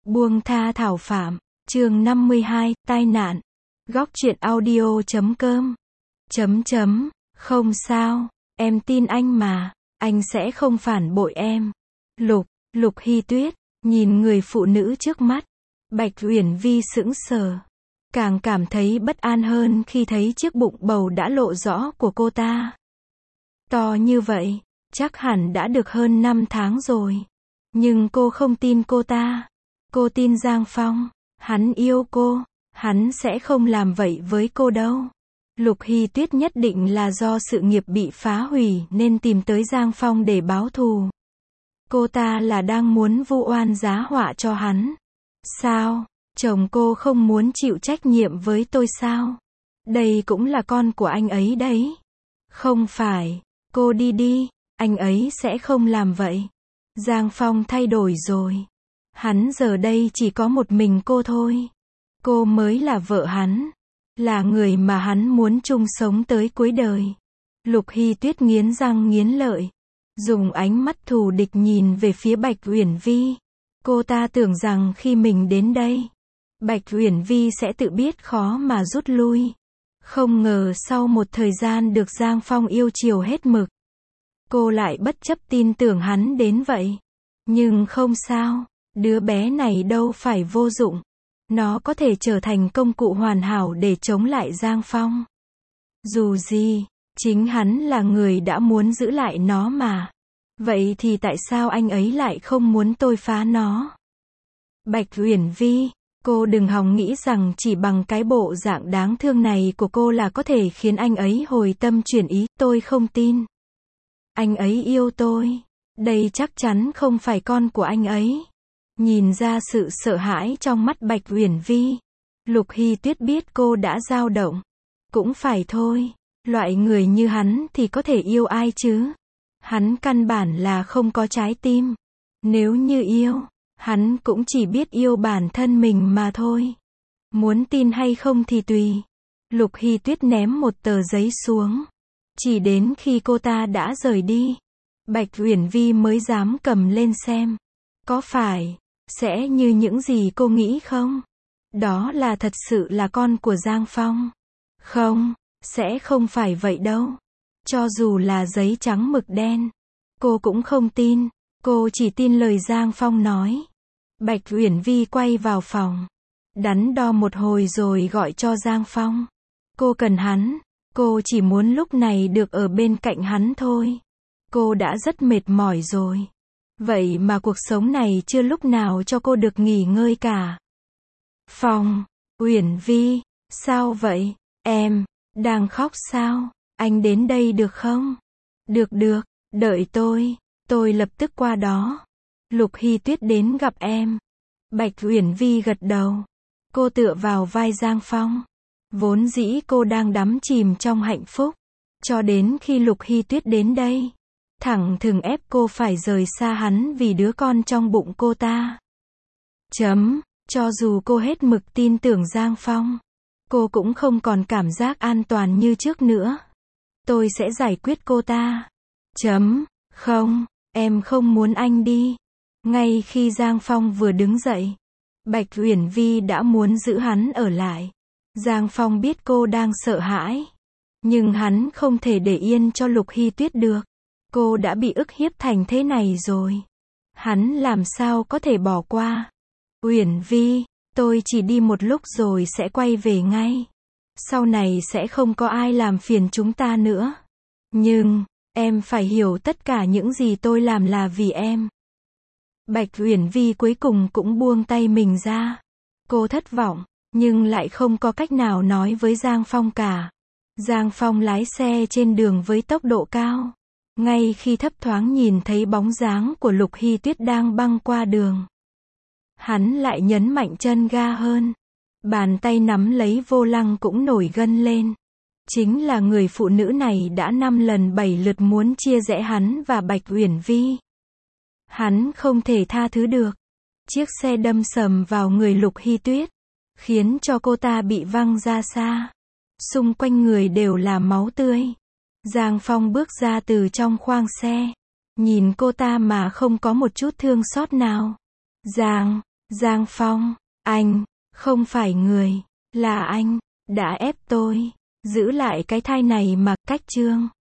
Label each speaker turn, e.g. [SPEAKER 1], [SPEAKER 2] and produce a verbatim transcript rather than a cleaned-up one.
[SPEAKER 1] Buông tha Thảo Phạm, chương năm mươi hai, tai nạn. Góc truyện audio chấm com. Chấm chấm, không sao, em tin anh mà, anh sẽ không phản bội em. Lục, Lục Hy Tuyết, nhìn người phụ nữ trước mắt. Bạch Uyển Vi sững sờ. Càng cảm thấy bất an hơn khi thấy chiếc bụng bầu đã lộ rõ của cô ta. To như vậy, chắc hẳn đã được hơn năm tháng rồi. Nhưng cô không tin cô ta. Cô tin Giang Phong. Hắn yêu cô. Hắn sẽ không làm vậy với cô đâu. Lục Hy Tuyết nhất định là do sự nghiệp bị phá hủy nên tìm tới Giang Phong để báo thù. Cô ta là đang muốn vu oan giá họa cho hắn. Sao? Chồng cô không muốn chịu trách nhiệm với tôi sao? Đây cũng là con của anh ấy đấy. Không phải. Cô đi đi. Anh ấy sẽ không làm vậy. Giang Phong thay đổi rồi. Hắn giờ đây chỉ có một mình cô thôi. Cô mới là vợ hắn. Là người mà hắn muốn chung sống tới cuối đời. Lục Hy Tuyết nghiến răng nghiến lợi. Dùng ánh mắt thù địch nhìn về phía Bạch Uyển Vi. Cô ta tưởng rằng khi mình đến đây, Bạch Uyển Vi sẽ tự biết khó mà rút lui. Không ngờ sau một thời gian được Giang Phong yêu chiều hết mực, cô lại bất chấp tin tưởng hắn đến vậy. Nhưng không sao, đứa bé này đâu phải vô dụng. Nó có thể trở thành công cụ hoàn hảo để chống lại Giang Phong. Dù gì, chính hắn là người đã muốn giữ lại nó mà. Vậy thì tại sao anh ấy lại không muốn tôi phá nó? Bạch Uyển Vi, cô đừng hòng nghĩ rằng chỉ bằng cái bộ dạng đáng thương này của cô là có thể khiến anh ấy hồi tâm chuyển ý, tôi không tin. Anh ấy yêu tôi. Đây chắc chắn không phải con của anh ấy. Nhìn ra sự sợ hãi trong mắt Bạch Uyển Vi, Lục Hy Tuyết biết cô đã dao động. Cũng phải thôi, loại người như hắn thì có thể yêu ai chứ? Hắn căn bản là không có trái tim. Nếu như yêu, hắn cũng chỉ biết yêu bản thân mình mà thôi. Muốn tin hay không thì tùy. Lục Hy Tuyết ném một tờ giấy xuống. Chỉ đến khi cô ta đã rời đi, Bạch Uyển Vi mới dám cầm lên xem. Có phải sẽ như những gì cô nghĩ không? Đó là thật sự là con của Giang Phong. Không, sẽ không phải vậy đâu. Cho dù là giấy trắng mực đen, cô cũng không tin. Cô chỉ tin lời Giang Phong nói. Bạch Uyển Vi quay vào phòng, đắn đo một hồi rồi gọi cho Giang Phong. Cô cần hắn. Cô chỉ muốn lúc này được ở bên cạnh hắn thôi. Cô đã rất mệt mỏi rồi. Vậy mà cuộc sống này chưa lúc nào cho cô được nghỉ ngơi cả. Phong, Uyển Vi, sao vậy? Em, đang khóc sao? Anh đến đây được không? Được được, đợi tôi, tôi lập tức qua đó. Lục Hy Tuyết đến gặp em. Bạch Uyển Vi gật đầu. Cô tựa vào vai Giang Phong. Vốn dĩ cô đang đắm chìm trong hạnh phúc. Cho đến khi Lục Hy Tuyết đến đây, thẳng thừng ép cô phải rời xa hắn vì đứa con trong bụng cô ta. Chấm, cho dù cô hết mực tin tưởng Giang Phong, cô cũng không còn cảm giác an toàn như trước nữa. Tôi sẽ giải quyết cô ta. Chấm, không, em không muốn anh đi. Ngay khi Giang Phong vừa đứng dậy, Bạch Uyển Vi đã muốn giữ hắn ở lại. Giang Phong biết cô đang sợ hãi, nhưng hắn không thể để yên cho Lục Hy Tuyết được. Cô đã bị ức hiếp thành thế này rồi. Hắn làm sao có thể bỏ qua. Uyển Vi, tôi chỉ đi một lúc rồi sẽ quay về ngay. Sau này sẽ không có ai làm phiền chúng ta nữa. Nhưng, em phải hiểu tất cả những gì tôi làm là vì em. Bạch Uyển Vi cuối cùng cũng buông tay mình ra. Cô thất vọng, nhưng lại không có cách nào nói với Giang Phong cả. Giang Phong lái xe trên đường với tốc độ cao. Ngay khi thấp thoáng nhìn thấy bóng dáng của Lục Hy Tuyết đang băng qua đường, hắn lại nhấn mạnh chân ga hơn. Bàn tay nắm lấy vô lăng cũng nổi gân lên. Chính là người phụ nữ này đã năm lần bảy lượt muốn chia rẽ hắn và Bạch Uyển Vi. Hắn không thể tha thứ được. Chiếc xe đâm sầm vào người Lục Hy Tuyết, khiến cho cô ta bị văng ra xa. Xung quanh người đều là máu tươi. Giang Phong bước ra từ trong khoang xe, nhìn cô ta mà không có một chút thương xót nào. Giang, Giang Phong, anh, không phải người, là anh, đã ép tôi, giữ lại cái thai này mà, cách chương.